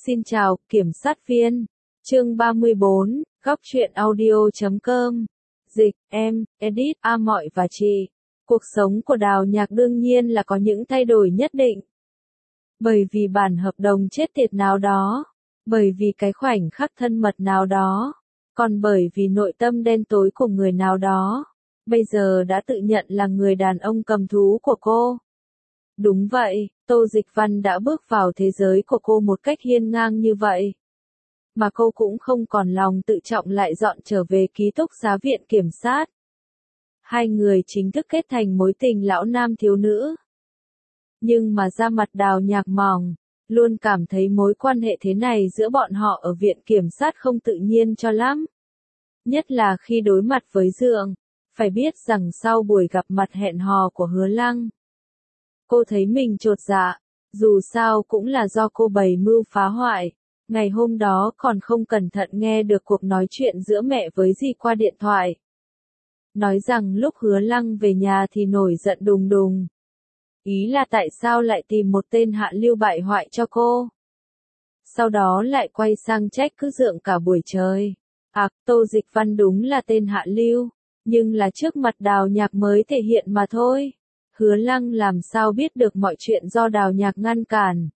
Xin chào, kiểm sát viên. Chương 34, góc truyện audio.com. Dịch, em, edit, mọi và chị. Cuộc sống của Đào Nhạc đương nhiên là có những thay đổi nhất định. Bởi vì bản hợp đồng chết tiệt nào đó. Bởi vì cái khoảnh khắc thân mật nào đó. Còn bởi vì nội tâm đen tối của người nào đó. Bây giờ đã tự nhận là người đàn ông cầm thú của cô. Đúng vậy, Tô Dịch Văn đã bước vào thế giới của cô một cách hiên ngang như vậy. Mà cô cũng không còn lòng tự trọng lại dọn trở về ký túc xá viện kiểm sát. Hai người chính thức kết thành mối tình lão nam thiếu nữ. Nhưng mà da mặt Đào Nhạc mỏng, luôn cảm thấy mối quan hệ thế này giữa bọn họ ở viện kiểm sát không tự nhiên cho lắm. Nhất là khi đối mặt với Dượng, phải biết rằng sau buổi gặp mặt hẹn hò của Hứa Lăng, cô thấy mình chột dạ, dù sao cũng là do cô bày mưu phá hoại. Ngày hôm đó còn không cẩn thận nghe được cuộc nói chuyện giữa mẹ với dì qua điện thoại. Nói rằng lúc Hứa Lăng về nhà thì nổi giận đùng đùng. Ý là tại sao lại tìm một tên hạ lưu bại hoại cho cô. Sau đó lại quay sang trách cứ Dượng cả buổi trời. Tô Dịch Văn đúng là tên hạ lưu, nhưng là trước mặt Đào Nhạc mới thể hiện mà thôi. Hứa Lăng làm sao biết được mọi chuyện do Đào Nhạc ngăn cản.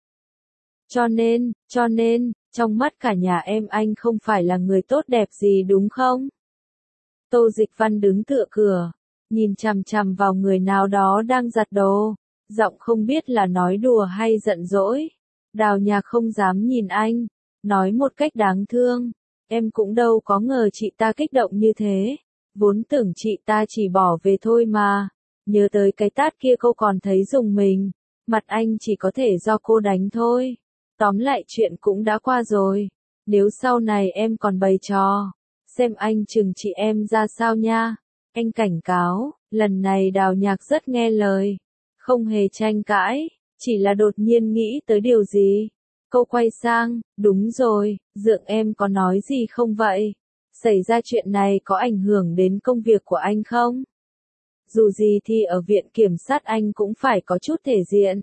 Cho nên, trong mắt cả nhà em anh không phải là người tốt đẹp gì đúng không? Tô Dịch Văn đứng tựa cửa, nhìn chằm chằm vào người nào đó đang giặt đồ, giọng không biết là nói đùa hay giận dỗi. Đào Nhạc không dám nhìn anh, nói một cách đáng thương, em cũng đâu có ngờ chị ta kích động như thế, vốn tưởng chị ta chỉ bỏ về thôi mà. Nhớ tới cái tát kia cô còn thấy rùng mình, mặt anh chỉ có thể do cô đánh thôi. Tóm lại chuyện cũng đã qua rồi, nếu sau này em còn bày trò, xem anh trừng trị em ra sao nha. Anh cảnh cáo, lần này Đào Nhạc rất nghe lời, không hề tranh cãi, chỉ là đột nhiên nghĩ tới điều gì. Cô quay sang, đúng rồi, Dượng em có nói gì không vậy? Xảy ra chuyện này có ảnh hưởng đến công việc của anh không? Dù gì thì ở viện kiểm sát anh cũng phải có chút thể diện.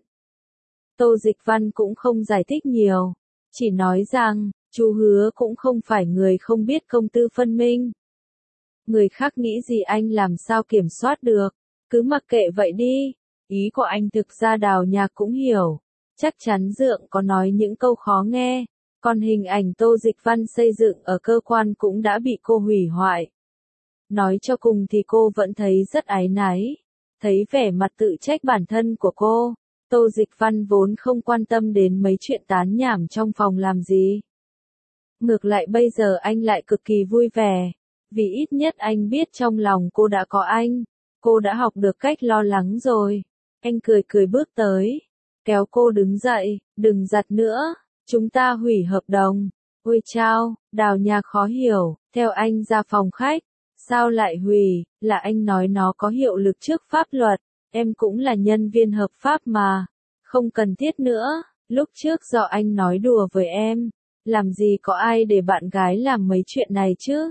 Tô Dịch Văn cũng không giải thích nhiều, chỉ nói rằng, chú Hứa cũng không phải người không biết công tư phân minh. Người khác nghĩ gì anh làm sao kiểm soát được, cứ mặc kệ vậy đi. Ý của anh thực ra Đào Nhạc cũng hiểu, chắc chắn Dượng có nói những câu khó nghe, còn hình ảnh Tô Dịch Văn xây dựng ở cơ quan cũng đã bị cô hủy hoại. Nói cho cùng thì cô vẫn thấy rất áy náy, thấy vẻ mặt tự trách bản thân của cô. Tô Dịch Văn vốn không quan tâm đến mấy chuyện tán nhảm trong phòng làm gì. Ngược lại bây giờ anh lại cực kỳ vui vẻ, vì ít nhất anh biết trong lòng cô đã có anh, cô đã học được cách lo lắng rồi. Anh cười cười bước tới, kéo cô đứng dậy, đừng giặt nữa, chúng ta hủy hợp đồng. Ôi chao, Đào Nhạc khó hiểu, theo anh ra phòng khách. Sao lại hủy, là anh nói nó có hiệu lực trước pháp luật, em cũng là nhân viên hợp pháp mà, không cần thiết nữa, lúc trước do anh nói đùa với em, làm gì có ai để bạn gái làm mấy chuyện này chứ.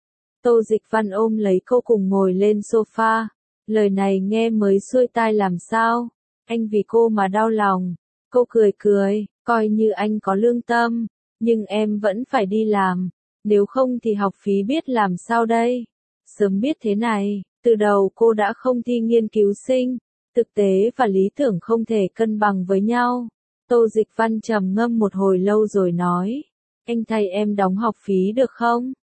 Tô Dịch Văn ôm lấy cô cùng ngồi lên sofa, lời này nghe mới xuôi tai làm sao, anh vì cô mà đau lòng. Cô cười cười, coi như anh có lương tâm, nhưng em vẫn phải đi làm, nếu không thì học phí biết làm sao đây. Sớm biết thế này, từ đầu cô đã không thi nghiên cứu sinh, thực tế và lý tưởng không thể cân bằng với nhau. Tô Dịch Văn trầm ngâm một hồi lâu rồi nói, anh thay em đóng học phí được không?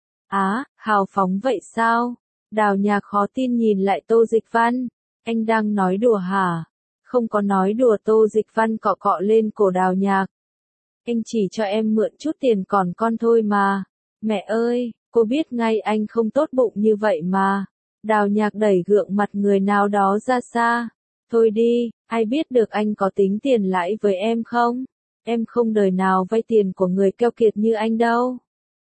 Hào phóng vậy sao? Đào Nhạc khó tin nhìn lại Tô Dịch Văn, anh đang nói đùa hả? Không có nói đùa. Tô Dịch Văn cọ cọ lên cổ Đào Nhạc. Anh chỉ cho em mượn chút tiền còn con thôi mà. Mẹ ơi! Cô biết ngay anh không tốt bụng như vậy mà. Đào Nhạc đẩy gượng mặt người nào đó ra xa. Thôi đi, ai biết được anh có tính tiền lãi với em không? Em không đời nào vay tiền của người keo kiệt như anh đâu.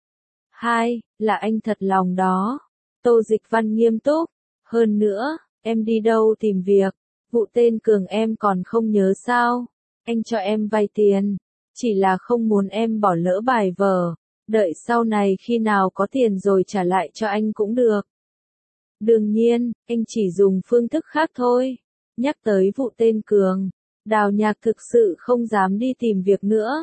Là anh thật lòng đó. Tô Dịch Văn nghiêm túc. Hơn nữa, em đi đâu tìm việc? Vụ tên Cường em còn không nhớ sao? Anh cho em vay tiền, chỉ là không muốn em bỏ lỡ bài vở. Đợi sau này khi nào có tiền rồi trả lại cho anh cũng được. Đương nhiên, anh chỉ dùng phương thức khác thôi. Nhắc tới vụ tên Cường, Đào Nhạc thực sự không dám đi tìm việc nữa.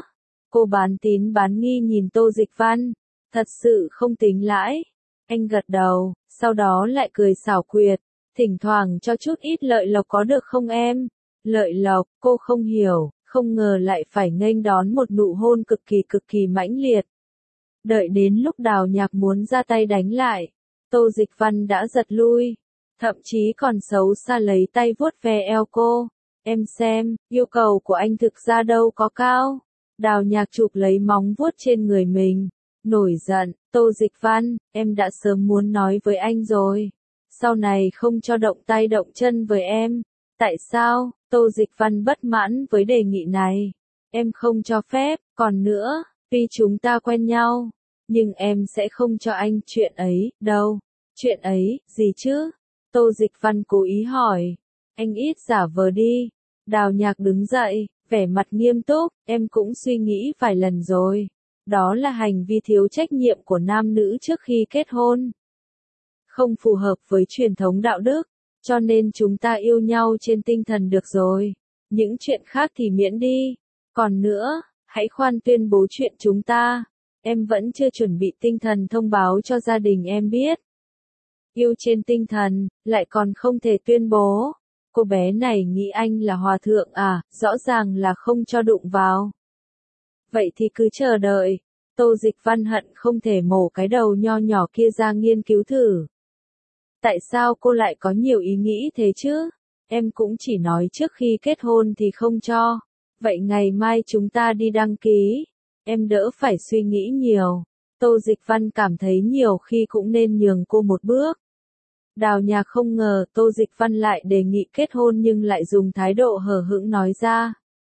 Cô bán tín bán nghi nhìn Tô Dịch Văn. Thật sự không tính lãi. Anh gật đầu, sau đó lại cười xảo quyệt. Thỉnh thoảng cho chút ít lợi lộc có được không em? Lợi lộc, cô không hiểu, không ngờ lại phải nghênh đón một nụ hôn cực kỳ mãnh liệt. Đợi đến lúc Đào Nhạc muốn ra tay đánh lại, Tô Dịch Văn đã giật lui, thậm chí còn xấu xa lấy tay vuốt ve eo cô. Em xem, yêu cầu của anh thực ra đâu có cao. Đào Nhạc chụp lấy móng vuốt trên người mình, nổi giận, Tô Dịch Văn, em đã sớm muốn nói với anh rồi. Sau này không cho động tay động chân với em. Tại sao? Tô Dịch Văn bất mãn với đề nghị này. Em không cho phép, còn nữa, tuy chúng ta quen nhau, nhưng em sẽ không cho anh chuyện ấy, đâu. Chuyện ấy, gì chứ? Tô Dịch Văn cố ý hỏi. Anh ít giả vờ đi. Đào Nhạc đứng dậy, vẻ mặt nghiêm túc, em cũng suy nghĩ vài lần rồi. Đó là hành vi thiếu trách nhiệm của nam nữ trước khi kết hôn. Không phù hợp với truyền thống đạo đức, cho nên chúng ta yêu nhau trên tinh thần được rồi. Những chuyện khác thì miễn đi. Còn nữa, hãy khoan tuyên bố chuyện chúng ta. Em vẫn chưa chuẩn bị tinh thần thông báo cho gia đình em biết. Yêu trên tinh thần, lại còn không thể tuyên bố. Cô bé này nghĩ anh là hòa thượng à, rõ ràng là không cho đụng vào. Vậy thì cứ chờ đợi. Tô Dịch Văn hận không thể mổ cái đầu nho nhỏ kia ra nghiên cứu thử. Tại sao cô lại có nhiều ý nghĩ thế chứ? Em cũng chỉ nói trước khi kết hôn thì không cho. Vậy ngày mai chúng ta đi đăng ký. Em đỡ phải suy nghĩ nhiều. Tô Dịch Văn cảm thấy nhiều khi cũng nên nhường cô một bước. Đào Nhạc không ngờ Tô Dịch Văn lại đề nghị kết hôn nhưng lại dùng thái độ hờ hững nói ra.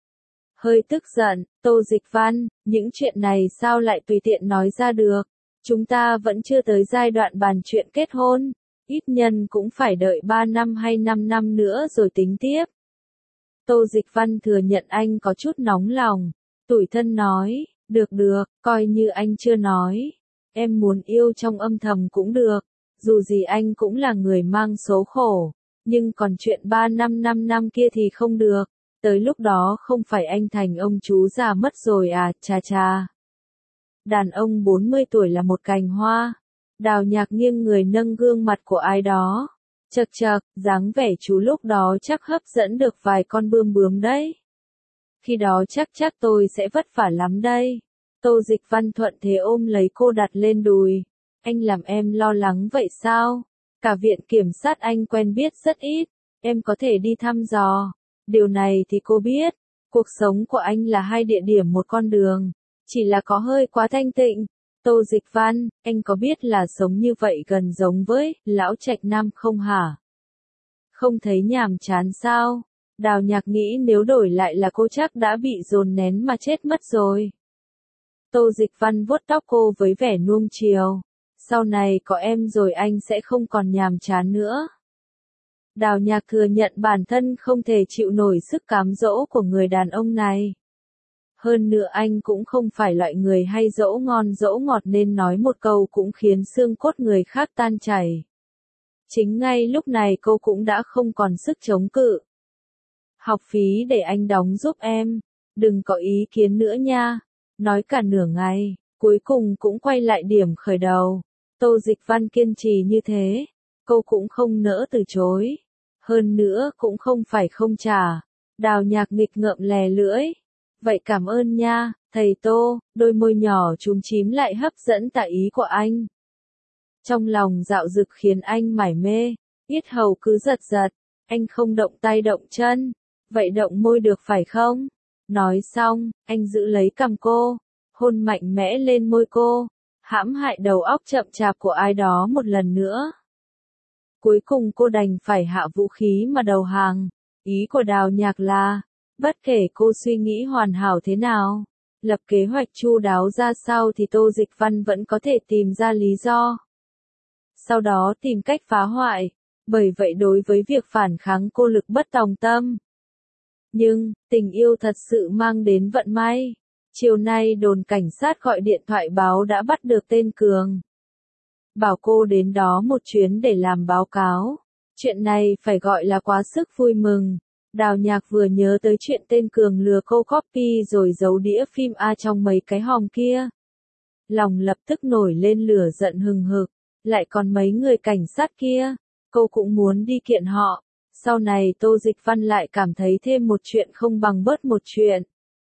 Hơi tức giận, Tô Dịch Văn, những chuyện này sao lại tùy tiện nói ra được? Chúng ta vẫn chưa tới giai đoạn bàn chuyện kết hôn. Ít nhân cũng phải đợi 3 năm hay 5 năm nữa rồi tính tiếp. Tô Dịch Văn thừa nhận anh có chút nóng lòng. Tủi thân nói, được, coi như anh chưa nói. Em muốn yêu trong âm thầm cũng được. Dù gì anh cũng là người mang số khổ. Nhưng còn chuyện 3 năm 5 năm kia thì không được. Tới lúc đó không phải anh thành ông chú già mất rồi à, cha. Đàn ông 40 tuổi là một cành hoa. Đào Nhạc nghiêng người nâng gương mặt của ai đó. Chậc, dáng vẻ chú lúc đó chắc hấp dẫn được vài con bướm đấy. Khi đó chắc tôi sẽ vất vả lắm đây. Tô Dịch Văn thuận thế ôm lấy cô đặt lên đùi. Anh làm em lo lắng vậy sao? Cả viện kiểm sát anh quen biết rất ít. Em có thể đi thăm dò. Điều này thì cô biết. Cuộc sống của anh là hai địa điểm một con đường. Chỉ là có hơi quá thanh tịnh. Tô Dịch Văn, anh có biết là sống như vậy gần giống với lão trạch nam không hả? Không thấy nhàm chán sao? Đào Nhạc nghĩ nếu đổi lại là cô chắc đã bị dồn nén mà chết mất rồi. Tô Dịch Văn vuốt tóc cô với vẻ nuông chiều. Sau này có em rồi anh sẽ không còn nhàm chán nữa. Đào Nhạc thừa nhận bản thân không thể chịu nổi sức cám dỗ của người đàn ông này. Hơn nữa anh cũng không phải loại người hay dỗ ngon dỗ ngọt nên nói một câu cũng khiến xương cốt người khác tan chảy. Chính ngay lúc này cô cũng đã không còn sức chống cự. Học phí để anh đóng giúp em, đừng có ý kiến nữa nha. Nói cả nửa ngày, cuối cùng cũng quay lại điểm khởi đầu. Tô Dịch Văn kiên trì như thế, cô cũng không nỡ từ chối. Hơn nữa cũng không phải không trả. Đào Nhạc nghịch ngợm lè lưỡi. Vậy cảm ơn nha, thầy Tô. Đôi môi nhỏ chúm chím lại hấp dẫn tả ý của anh. Trong lòng dạo dực khiến anh mải mê. Yết hầu cứ giật. Anh không động tay động chân. Vậy động môi được phải không? Nói xong, anh giữ lấy cằm cô, hôn mạnh mẽ lên môi cô, hãm hại đầu óc chậm chạp của ai đó một lần nữa. Cuối cùng cô đành phải hạ vũ khí mà đầu hàng. Ý của Đào Nhạc là, bất kể cô suy nghĩ hoàn hảo thế nào, lập kế hoạch chu đáo ra sao thì Tô Dịch Văn vẫn có thể tìm ra lý do. Sau đó tìm cách phá hoại, bởi vậy đối với việc phản kháng cô lực bất tòng tâm. Nhưng, tình yêu thật sự mang đến vận may. Chiều nay đồn cảnh sát gọi điện thoại báo đã bắt được tên Cường. Bảo cô đến đó một chuyến để làm báo cáo. Chuyện này phải gọi là quá sức vui mừng. Đào Nhạc vừa nhớ tới chuyện tên Cường lừa cô copy rồi giấu đĩa phim A trong mấy cái hòm kia. Lòng lập tức nổi lên lửa giận hừng hực, lại còn mấy người cảnh sát kia, cô cũng muốn đi kiện họ. Sau này Tô Dịch Văn lại cảm thấy thêm một chuyện không bằng bớt một chuyện.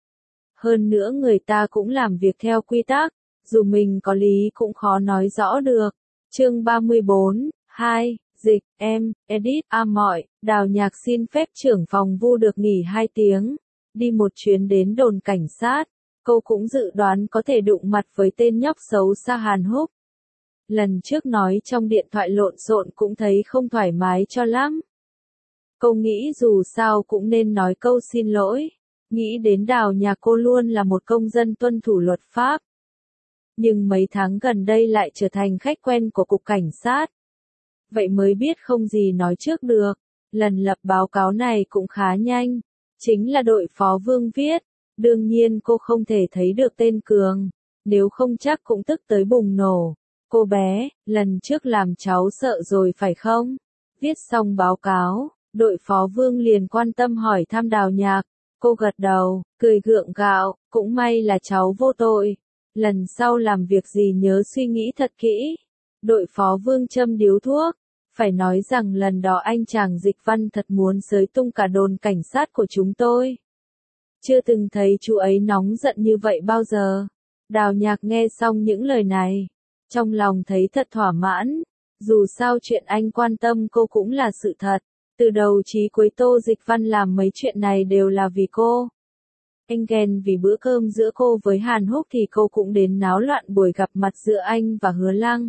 Hơn nữa người ta cũng làm việc theo quy tắc, dù mình có lý cũng khó nói rõ được. Chương 34, 2, Dịch, em, edit, mọi, Đào Nhạc xin phép trưởng phòng Vu được nghỉ 2 tiếng, đi một chuyến đến đồn cảnh sát. Cô cũng dự đoán có thể đụng mặt với tên nhóc xấu xa Hàn Húc. Lần trước nói trong điện thoại lộn xộn cũng thấy không thoải mái cho lắm. Cô nghĩ dù sao cũng nên nói câu xin lỗi. Nghĩ đến Đào Nhạc cô luôn là một công dân tuân thủ luật pháp. Nhưng mấy tháng gần đây lại trở thành khách quen của cục cảnh sát. Vậy mới biết không gì nói trước được. Lần lập báo cáo này cũng khá nhanh. Chính là đội phó Vương viết. Đương nhiên cô không thể thấy được tên Cường. Nếu không chắc cũng tức tới bùng nổ. Cô bé, lần trước làm cháu sợ rồi phải không? Viết xong báo cáo, đội phó Vương liền quan tâm hỏi thăm Đào Nhạc. Cô gật đầu, cười gượng gạo, cũng may là cháu vô tội. Lần sau làm việc gì nhớ suy nghĩ thật kỹ. Đội phó Vương châm điếu thuốc. Phải nói rằng lần đó anh chàng Dịch Văn thật muốn xới tung cả đồn cảnh sát của chúng tôi. Chưa từng thấy chú ấy nóng giận như vậy bao giờ. Đào Nhạc nghe xong những lời này. Trong lòng thấy thật thỏa mãn. Dù sao chuyện anh quan tâm cô cũng là sự thật. Từ đầu chí cuối Tô Dịch Văn làm mấy chuyện này đều là vì cô. Anh ghen vì bữa cơm giữa cô với Hàn Húc thì cô cũng đến náo loạn buổi gặp mặt giữa anh và Hứa Lăng.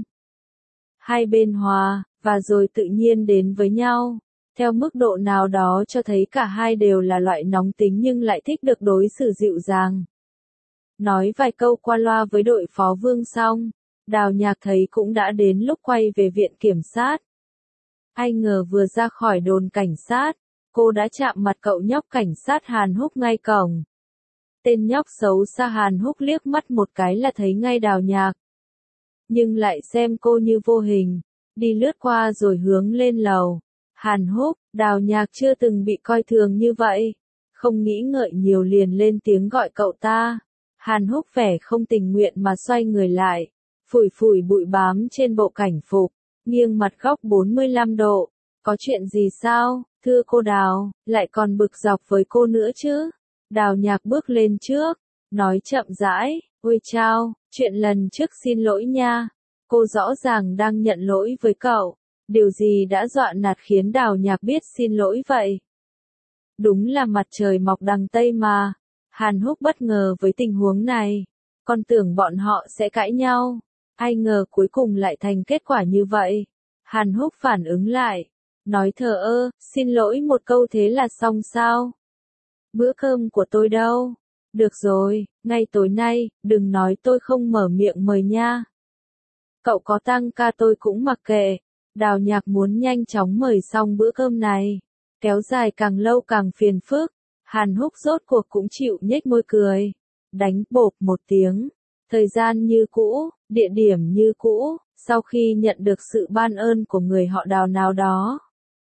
Hai bên hòa, và rồi tự nhiên đến với nhau. Theo mức độ nào đó cho thấy cả hai đều là loại nóng tính nhưng lại thích được đối xử dịu dàng. Nói vài câu qua loa với đội phó Vương xong, Đào Nhạc thấy cũng đã đến lúc quay về viện kiểm sát. Ai ngờ vừa ra khỏi đồn cảnh sát, cô đã chạm mặt cậu nhóc cảnh sát Hàn Húc ngay cổng. Tên nhóc xấu xa Hàn Húc liếc mắt một cái là thấy ngay Đào Nhạc. Nhưng lại xem cô như vô hình, đi lướt qua rồi hướng lên lầu. Hàn Húc, Đào Nhạc chưa từng bị coi thường như vậy. Không nghĩ ngợi nhiều liền lên tiếng gọi cậu ta. Hàn Húc vẻ không tình nguyện mà xoay người lại. Phủi phủi bụi bám trên bộ cảnh phục. Nghiêng mặt góc 45 độ. Có chuyện gì sao, thưa cô Đào, lại còn bực dọc với cô nữa chứ? Đào Nhạc bước lên trước. Nói chậm rãi, ôi chao, chuyện lần trước xin lỗi nha. Cô rõ ràng đang nhận lỗi với cậu. Điều gì đã dọa nạt khiến Đào Nhạc biết xin lỗi vậy? Đúng là mặt trời mọc đằng Tây mà. Hàn Húc bất ngờ với tình huống này. Con tưởng bọn họ sẽ cãi nhau. Ai ngờ cuối cùng lại thành kết quả như vậy. Hàn Húc phản ứng lại. Nói thờ ơ, xin lỗi một câu thế là xong sao? Bữa cơm của tôi đâu? Được rồi, ngay tối nay, đừng nói tôi không mở miệng mời nha. Cậu có tăng ca tôi cũng mặc kệ. Đào Nhạc muốn nhanh chóng mời xong bữa cơm này. Kéo dài càng lâu càng phiền phức. Hàn Húc rốt cuộc cũng chịu nhếch môi cười. Đánh bộp một tiếng. Thời gian như cũ, địa điểm như cũ, sau khi nhận được sự ban ơn của người họ Đào nào đó.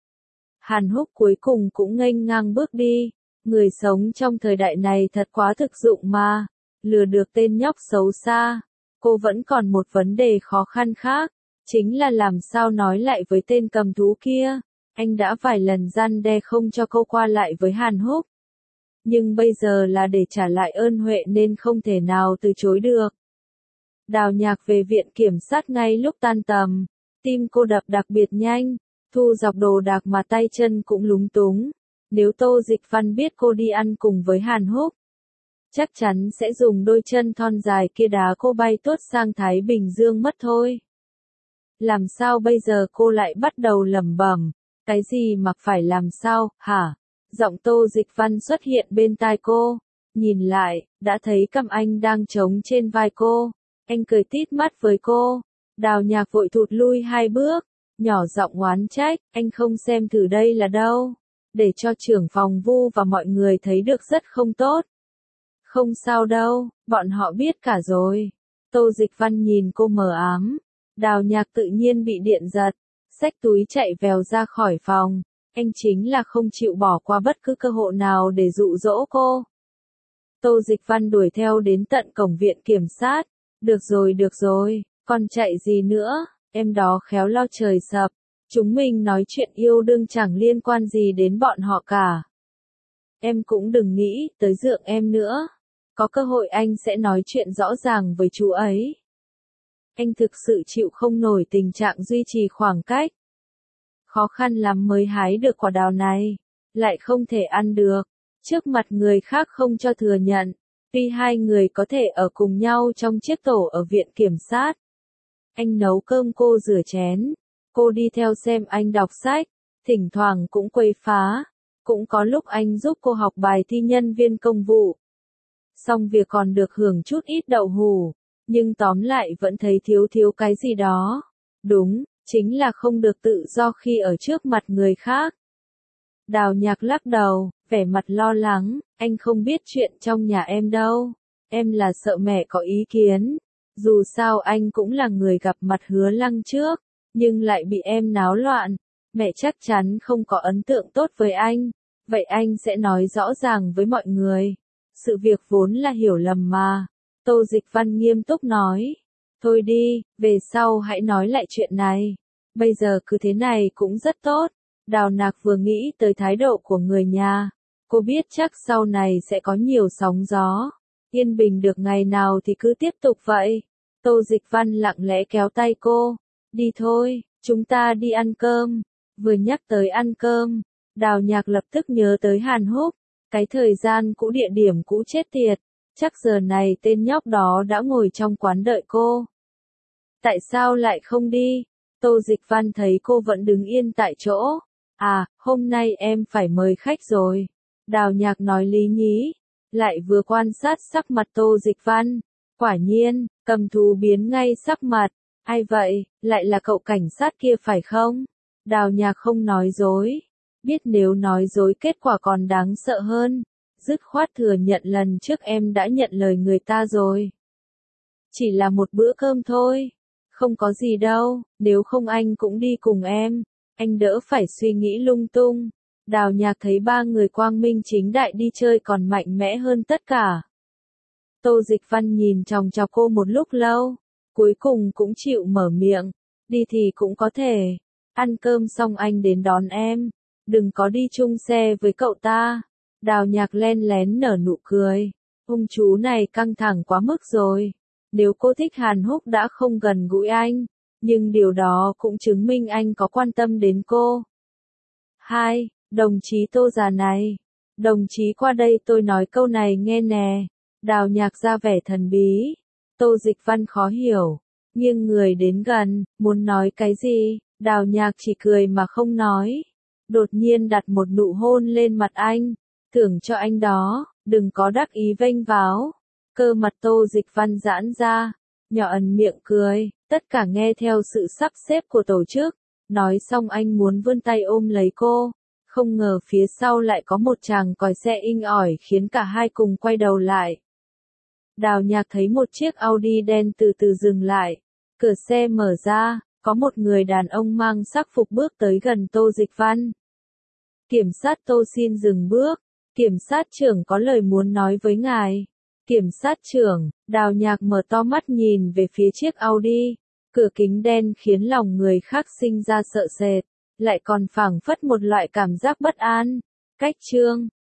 Hàn Húc cuối cùng cũng nghênh ngang bước đi. Người sống trong thời đại này thật quá thực dụng mà. Lừa được tên nhóc xấu xa. Cô vẫn còn một vấn đề khó khăn khác. Chính là làm sao nói lại với tên cầm thú kia. Anh đã vài lần răn đe không cho cô qua lại với Hàn Húc. Nhưng bây giờ là để trả lại ơn huệ nên không thể nào từ chối được. Đào Nhạc về viện kiểm sát ngay lúc tan tầm. Tim cô đập đặc biệt nhanh. Thu dọc đồ đạc mà tay chân cũng lúng túng. Nếu Tô Dịch Văn biết cô đi ăn cùng với Hàn Húc, chắc chắn sẽ dùng đôi chân thon dài kia đá cô bay tuốt sang Thái Bình Dương mất thôi. Làm sao bây giờ cô lại bắt đầu lẩm bẩm, cái gì mà phải làm sao, hả? Giọng Tô Dịch Văn xuất hiện bên tai cô, nhìn lại, đã thấy cằm anh đang trống trên vai cô. Anh cười tít mắt với cô. Đào Nhạc vội thụt lui 2 bước, nhỏ giọng oán trách, anh không xem thử đây là đâu, để cho trưởng phòng Vu và mọi người thấy được rất không tốt. Không sao đâu, bọn họ biết cả rồi. Tô Dịch Văn nhìn cô mờ ám. Đào Nhạc tự nhiên bị điện giật, xách túi chạy vèo ra khỏi phòng. Anh chính là không chịu bỏ qua bất cứ cơ hội nào để dụ dỗ cô. Tô Dịch Văn đuổi theo đến tận cổng viện kiểm sát. Được rồi, còn chạy gì nữa, em đó khéo lo trời sập. Chúng mình nói chuyện yêu đương chẳng liên quan gì đến bọn họ cả. Em cũng đừng nghĩ tới dượng em nữa. Có cơ hội anh sẽ nói chuyện rõ ràng với chú ấy. Anh thực sự chịu không nổi tình trạng duy trì khoảng cách. Khó khăn lắm mới hái được quả đào này, lại không thể ăn được. Trước mặt người khác không cho thừa nhận. Tuy hai người có thể ở cùng nhau trong chiếc tổ ở viện kiểm sát. Anh nấu cơm, cô rửa chén. Cô đi theo xem anh đọc sách. Thỉnh thoảng cũng quấy phá. Cũng có lúc anh giúp cô học bài thi nhân viên công vụ. Xong việc còn được hưởng chút ít đậu hủ. Nhưng tóm lại vẫn thấy thiếu cái gì đó. Đúng, chính là không được tự do khi ở trước mặt người khác. Đào Nhạc lắc đầu, vẻ mặt lo lắng, anh không biết chuyện trong nhà em đâu. Em là sợ mẹ có ý kiến. Dù sao anh cũng là người gặp mặt Hứa Lăng trước, nhưng lại bị em náo loạn. Mẹ chắc chắn không có ấn tượng tốt với anh. Vậy anh sẽ nói rõ ràng với mọi người. Sự việc vốn là hiểu lầm mà. Tô Dịch Văn nghiêm túc nói. Thôi đi, về sau hãy nói lại chuyện này. Bây giờ cứ thế này cũng rất tốt. Đào Nạc vừa nghĩ tới thái độ của người nhà. Cô biết chắc sau này sẽ có nhiều sóng gió. Yên bình được ngày nào thì cứ tiếp tục vậy. Tô Dịch Văn lặng lẽ kéo tay cô. Đi thôi, chúng ta đi ăn cơm. Vừa nhắc tới ăn cơm, Đào Nhạc lập tức nhớ tới Hàn Húc. Cái thời gian cũ, địa điểm cũ chết tiệt. Chắc giờ này tên nhóc đó đã ngồi trong quán đợi cô. Tại sao lại không đi? Tô Dịch Văn thấy cô vẫn đứng yên tại chỗ. À, hôm nay em phải mời khách rồi. Đào Nhạc nói lý nhí. Lại vừa quan sát sắc mặt Tô Dịch Văn. Quả nhiên, cầm thú biến ngay sắc mặt. Ai vậy, lại là cậu cảnh sát kia phải không? Đào Nhạc không nói dối. Biết nếu nói dối kết quả còn đáng sợ hơn. Dứt khoát thừa nhận lần trước em đã nhận lời người ta rồi. Chỉ là một bữa cơm thôi. Không có gì đâu, nếu không anh cũng đi cùng em. Anh đỡ phải suy nghĩ lung tung. Đào Nhạc thấy ba người quang minh chính đại đi chơi còn mạnh mẽ hơn tất cả. Tô Dịch Văn nhìn chòng chọc cô một lúc lâu. Cuối cùng cũng chịu mở miệng. Đi thì cũng có thể. Ăn cơm xong anh đến đón em. Đừng có đi chung xe với cậu ta. Đào Nhạc len lén nở nụ cười. Ông chú này căng thẳng quá mức rồi. Nếu cô thích Hàn Húc đã không gần gũi anh. Nhưng điều đó cũng chứng minh anh có quan tâm đến cô. 2. Đồng chí Tô già này. Đồng chí qua đây tôi nói câu này nghe nè. Đào Nhạc ra vẻ thần bí. Tô Dịch Văn khó hiểu. Nghiêng người đến gần, muốn nói cái gì, Đào Nhạc chỉ cười mà không nói. Đột nhiên đặt một nụ hôn lên mặt anh. Thưởng cho anh đó, đừng có đắc ý vênh váo. Cơ mặt Tô Dịch Văn giãn ra. Nhỏ ẩn miệng cười, tất cả nghe theo sự sắp xếp của tổ chức. Nói xong anh muốn vươn tay ôm lấy cô. Không ngờ phía sau lại có một chàng còi xe inh ỏi khiến cả hai cùng quay đầu lại. Đào Nhạc thấy một chiếc Audi đen từ từ dừng lại. Cửa xe mở ra, có một người đàn ông mang sắc phục bước tới gần Tô Dịch Văn. Kiểm sát Tô xin dừng bước. Kiểm sát trưởng có lời muốn nói với ngài. Kiểm sát trưởng, Đào Nhạc mở to mắt nhìn về phía chiếc Audi. Cửa kính đen khiến lòng người khác sinh ra sợ sệt. Lại còn phảng phất một loại cảm giác bất an. Cách chương